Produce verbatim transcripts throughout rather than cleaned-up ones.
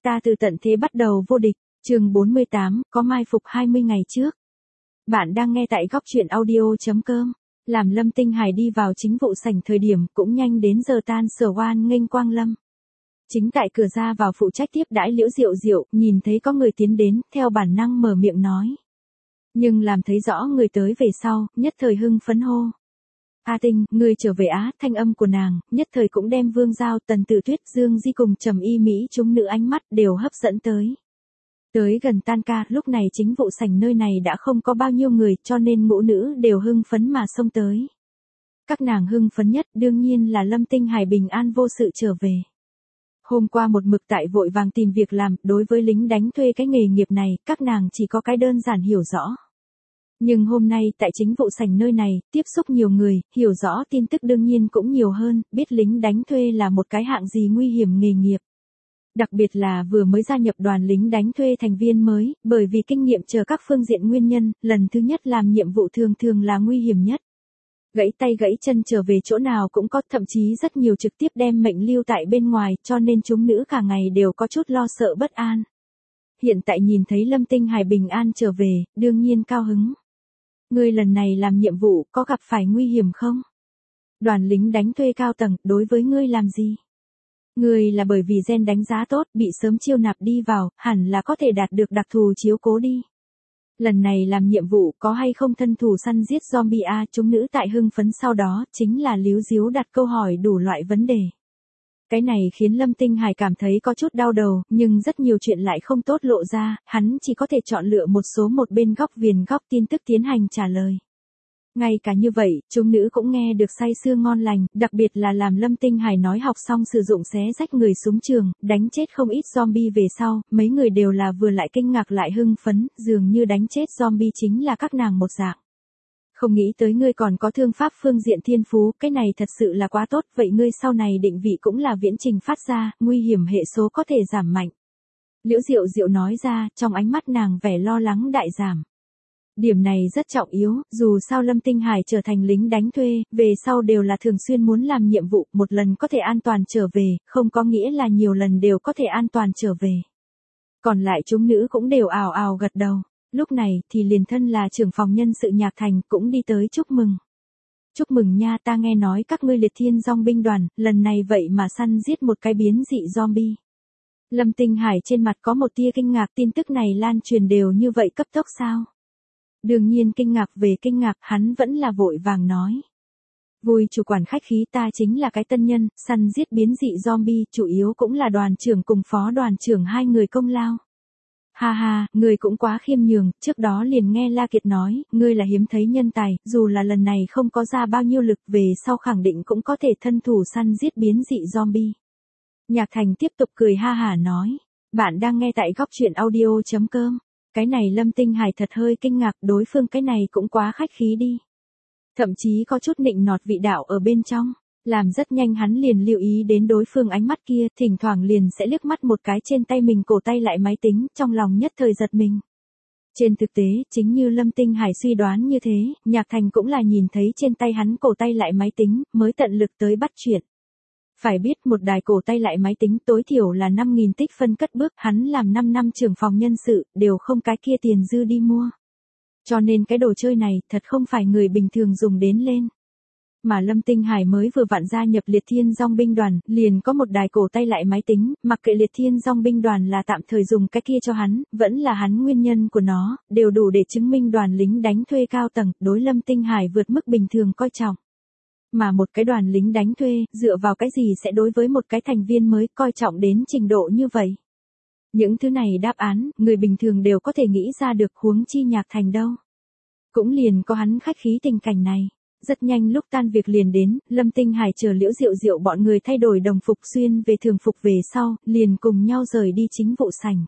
Ta từ tận thế bắt đầu vô địch, chương bốn mươi tám, có mai phục hai mươi ngày trước. Bạn đang nghe tại góc truyện audio.com. Làm Lâm Tinh Hải đi vào chính vụ sảnh thời điểm cũng nhanh đến giờ tan sở oan nghênh Quang Lâm. Chính tại cửa ra vào phụ trách tiếp đãi Liễu Diệu Diệu, nhìn thấy có người tiến đến, theo bản năng mở miệng nói. Nhưng làm thấy rõ người tới về sau, nhất thời hưng phấn hô. A Tinh, người trở về á, thanh âm của nàng, nhất thời cũng đem Vương Giao, Tần Tử Tuyết, Dương Di cùng Trầm Y Mỹ chúng nữ ánh mắt đều hấp dẫn tới. Tới gần tan ca, lúc này chính vụ sảnh nơi này đã không có bao nhiêu người, cho nên ngũ nữ đều hưng phấn mà xông tới. Các nàng hưng phấn nhất đương nhiên là Lâm Tinh Hải bình an vô sự trở về. Hôm qua một mực tại vội vàng tìm việc làm, đối với lính đánh thuê cái nghề nghiệp này, các nàng chỉ có cái đơn giản hiểu rõ. Nhưng hôm nay tại chính vụ sảnh nơi này, tiếp xúc nhiều người, hiểu rõ tin tức đương nhiên cũng nhiều hơn, biết lính đánh thuê là một cái hạng gì nguy hiểm nghề nghiệp. Đặc biệt là vừa mới gia nhập đoàn lính đánh thuê thành viên mới, bởi vì kinh nghiệm chờ các phương diện nguyên nhân, lần thứ nhất làm nhiệm vụ thường thường là nguy hiểm nhất. Gãy tay gãy chân trở về chỗ nào cũng có, thậm chí rất nhiều trực tiếp đem mệnh lưu tại bên ngoài, cho nên chúng nữ cả ngày đều có chút lo sợ bất an. Hiện tại nhìn thấy Lâm Tinh Hải bình an trở về, đương nhiên cao hứng. Ngươi lần này làm nhiệm vụ có gặp phải nguy hiểm không? Đoàn lính đánh thuê cao tầng, đối với ngươi làm gì? Ngươi là bởi vì gen đánh giá tốt, bị sớm chiêu nạp đi vào, hẳn là có thể đạt được đặc thù chiếu cố đi. Lần này làm nhiệm vụ có hay không thân thủ săn giết zombie a? Chúng nữ tại hưng phấn sau đó, chính là líu díu đặt câu hỏi đủ loại vấn đề. Cái này khiến Lâm Tinh Hải cảm thấy có chút đau đầu, nhưng rất nhiều chuyện lại không tốt lộ ra, hắn chỉ có thể chọn lựa một số một bên góc viền góc tin tức tiến hành trả lời. Ngay cả như vậy, chúng nữ cũng nghe được say sưa ngon lành, đặc biệt là làm Lâm Tinh Hải nói học xong sử dụng xé rách người súng trường, đánh chết không ít zombie về sau, mấy người đều là vừa lại kinh ngạc lại hưng phấn, dường như đánh chết zombie chính là các nàng một dạng. Không nghĩ tới ngươi còn có thương pháp phương diện thiên phú, cái này thật sự là quá tốt, vậy ngươi sau này định vị cũng là viễn trình phát ra, nguy hiểm hệ số có thể giảm mạnh. Liễu Diệu Diệu nói ra, trong ánh mắt nàng vẻ lo lắng đại giảm. Điểm này rất trọng yếu, dù sao Lâm Tinh Hải trở thành lính đánh thuê, về sau đều là thường xuyên muốn làm nhiệm vụ, một lần có thể an toàn trở về, không có nghĩa là nhiều lần đều có thể an toàn trở về. Còn lại chúng nữ cũng đều ào ào gật đầu. Lúc này thì liền thân là trưởng phòng nhân sự Nhạc Thành cũng đi tới chúc mừng. Chúc mừng nha, ta nghe nói các ngươi liệt thiên dong binh đoàn, lần này vậy mà săn giết một cái biến dị zombie. Lâm Tinh Hải trên mặt có một tia kinh ngạc, tin tức này lan truyền đều như vậy cấp tốc sao? Đương nhiên kinh ngạc về kinh ngạc, hắn vẫn là vội vàng nói. Vui chủ quản khách khí, ta chính là cái tân nhân, săn giết biến dị zombie, chủ yếu cũng là đoàn trưởng cùng phó đoàn trưởng hai người công lao. Ha ha, ngươi cũng quá khiêm nhường, trước đó liền nghe La Kiệt nói, ngươi là hiếm thấy nhân tài, dù là lần này không có ra bao nhiêu lực về sau khẳng định cũng có thể thân thủ săn giết biến dị zombie. Nhạc Thành tiếp tục cười ha hả nói, bạn đang nghe tại góc truyện audio.com. Cái này Lâm Tinh Hải thật hơi kinh ngạc, đối phương cái này cũng quá khách khí đi. Thậm chí có chút nịnh nọt vị đạo ở bên trong. Làm rất nhanh hắn liền lưu ý đến đối phương ánh mắt kia, thỉnh thoảng liền sẽ liếc mắt một cái trên tay mình cổ tay lại máy tính, trong lòng nhất thời giật mình. Trên thực tế, chính như Lâm Tinh Hải suy đoán như thế, Nhạc Thành cũng là nhìn thấy trên tay hắn cổ tay lại máy tính, mới tận lực tới bắt chuyện. Phải biết một đài cổ tay lại máy tính tối thiểu là năm nghìn tích phân cất bước, hắn làm năm năm trưởng phòng nhân sự, đều không cái kia tiền dư đi mua. Cho nên cái đồ chơi này, thật không phải người bình thường dùng đến lên. Mà Lâm Tinh Hải mới vừa vặn gia nhập liệt thiên dong binh đoàn, liền có một đài cổ tay lại máy tính, mặc kệ liệt thiên dong binh đoàn là tạm thời dùng cái kia cho hắn, vẫn là hắn nguyên nhân của nó, đều đủ để chứng minh đoàn lính đánh thuê cao tầng, đối Lâm Tinh Hải vượt mức bình thường coi trọng. Mà một cái đoàn lính đánh thuê, dựa vào cái gì sẽ đối với một cái thành viên mới coi trọng đến trình độ như vậy? Những thứ này đáp án, người bình thường đều có thể nghĩ ra được, huống chi Nhạc Thành đâu. Cũng liền có hắn khách khí tình cảnh này. Rất nhanh lúc tan việc liền đến, Lâm Tinh Hải chờ Liễu Diệu Diệu bọn người thay đổi đồng phục xuyên về thường phục về sau, liền cùng nhau rời đi chính vụ sảnh.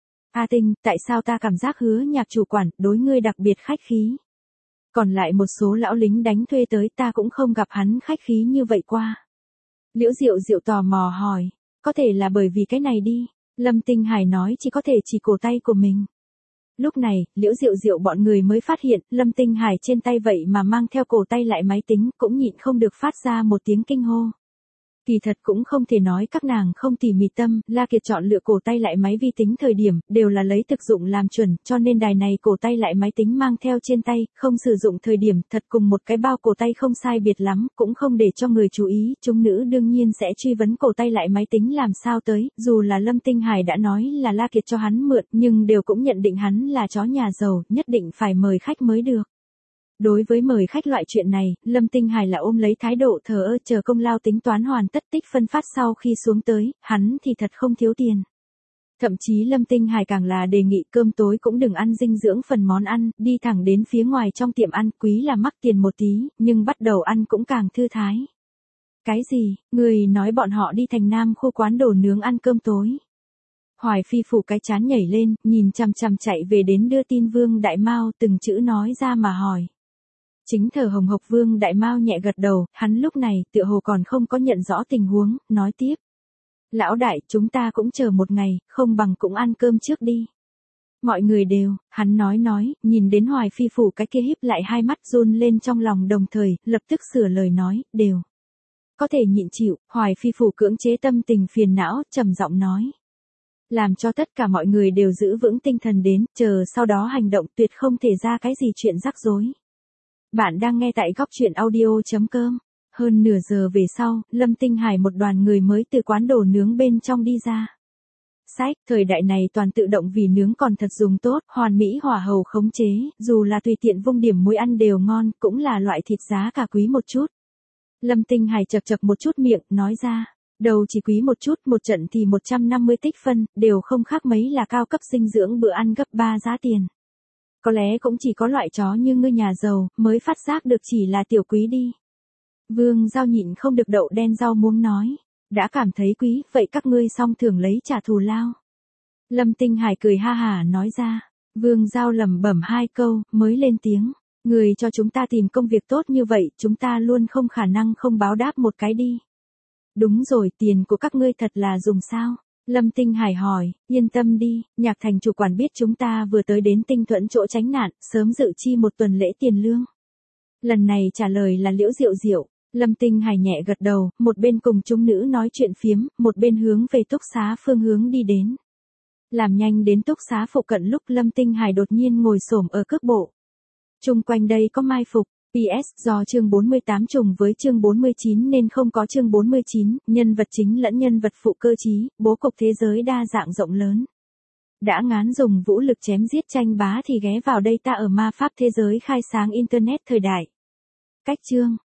A Tinh, tại sao ta cảm giác hứa Nhạc chủ quản, đối ngươi đặc biệt khách khí? Còn lại một số lão lính đánh thuê tới, ta cũng không gặp hắn khách khí như vậy qua. Liễu Diệu Diệu tò mò hỏi, có thể là bởi vì cái này đi. Lâm Tinh Hải nói chỉ có thể chỉ cổ tay của mình. Lúc này, Liễu Diệu Diệu bọn người mới phát hiện, Lâm Tinh Hải trên tay vậy mà mang theo cổ tay lại máy tính, cũng nhịn không được phát ra một tiếng kinh hô. Kỳ thật cũng không thể nói các nàng không tỉ mỉ tâm, La Kiệt chọn lựa cổ tay lại máy vi tính thời điểm, đều là lấy thực dụng làm chuẩn, cho nên đài này cổ tay lại máy tính mang theo trên tay, không sử dụng thời điểm, thật cùng một cái bao cổ tay không sai biệt lắm, cũng không để cho người chú ý, chúng nữ đương nhiên sẽ truy vấn cổ tay lại máy tính làm sao tới, dù là Lâm Tinh Hải đã nói là La Kiệt cho hắn mượn, nhưng đều cũng nhận định hắn là chó nhà giàu, nhất định phải mời khách mới được. Đối với mời khách loại chuyện này, Lâm Tinh Hải là ôm lấy thái độ thờ ơ chờ công lao tính toán hoàn tất tích phân phát sau khi xuống tới, hắn thì thật không thiếu tiền. Thậm chí Lâm Tinh Hải càng là đề nghị cơm tối cũng đừng ăn dinh dưỡng phần món ăn, đi thẳng đến phía ngoài trong tiệm ăn, quý là mắc tiền một tí, nhưng bắt đầu ăn cũng càng thư thái. Cái gì, người nói bọn họ đi thành Nam khu quán đồ nướng ăn cơm tối. Hoài Phi phủ cái chán nhảy lên, nhìn chằm chằm chạy về đến đưa tin Vương Đại Mao từng chữ nói ra mà hỏi. Chính thở hồng hộc Vương Đại Mao nhẹ gật đầu, hắn lúc này tựa hồ còn không có nhận rõ tình huống, nói tiếp. Lão đại, chúng ta cũng chờ một ngày, không bằng cũng ăn cơm trước đi. Mọi người đều, hắn nói nói, nhìn đến Hoài Phi phủ cái kia híp lại hai mắt run lên trong lòng đồng thời, lập tức sửa lời nói, đều. Có thể nhịn chịu, Hoài Phi phủ cưỡng chế tâm tình phiền não, trầm giọng nói. Làm cho tất cả mọi người đều giữ vững tinh thần đến, chờ sau đó hành động tuyệt không thể ra cái gì chuyện rắc rối. Bạn đang nghe tại góc chuyện audio chấm com. Hơn nửa giờ về sau, Lâm Tinh Hải một đoàn người mới từ quán đồ nướng bên trong đi ra. Sách, thời đại này toàn tự động vì nướng còn thật dùng tốt, hoàn mỹ hỏa hầu khống chế, dù là tùy tiện vung điểm muối ăn đều ngon, cũng là loại thịt giá cả quý một chút. Lâm Tinh Hải chật chật một chút miệng, nói ra, đầu chỉ quý một chút, một trận thì một trăm năm mươi tích phân, đều không khác mấy là cao cấp dinh dưỡng bữa ăn gấp ba giá tiền. Có lẽ cũng chỉ có loại chó như ngươi nhà giàu, mới phát giác được chỉ là tiểu quý đi. Vương Giao nhịn không được đậu đen rau muống nói. Đã cảm thấy quý, vậy các ngươi xong thường lấy trả thù lao. Lâm Tinh Hải cười ha hả nói ra. Vương Giao lẩm bẩm hai câu, mới lên tiếng. Người cho chúng ta tìm công việc tốt như vậy, chúng ta luôn không khả năng không báo đáp một cái đi. Đúng rồi, tiền của các ngươi thật là dùng sao? Lâm Tinh Hải hỏi, yên tâm đi, Nhạc Thành chủ quản biết chúng ta vừa tới đến Tinh Thuẫn chỗ tránh nạn, sớm dự chi một tuần lễ tiền lương. Lần này trả lời là Liễu Diệu Diệu. Lâm Tinh Hải nhẹ gật đầu, một bên cùng chúng nữ nói chuyện phiếm, một bên hướng về túc xá phương hướng đi đến. Làm nhanh đến túc xá phụ cận lúc Lâm Tinh Hải đột nhiên ngồi xổm ở cước bộ. Chung quanh đây có mai phục. pê ét do chương bốn mươi tám trùng với chương bốn mươi chín nên không có chương bốn mươi chín, nhân vật chính lẫn nhân vật phụ cơ trí, bố cục thế giới đa dạng rộng lớn. Đã ngán dùng vũ lực chém giết tranh bá thì ghé vào đây ta ở ma pháp thế giới khai sáng internet thời đại. Cách chương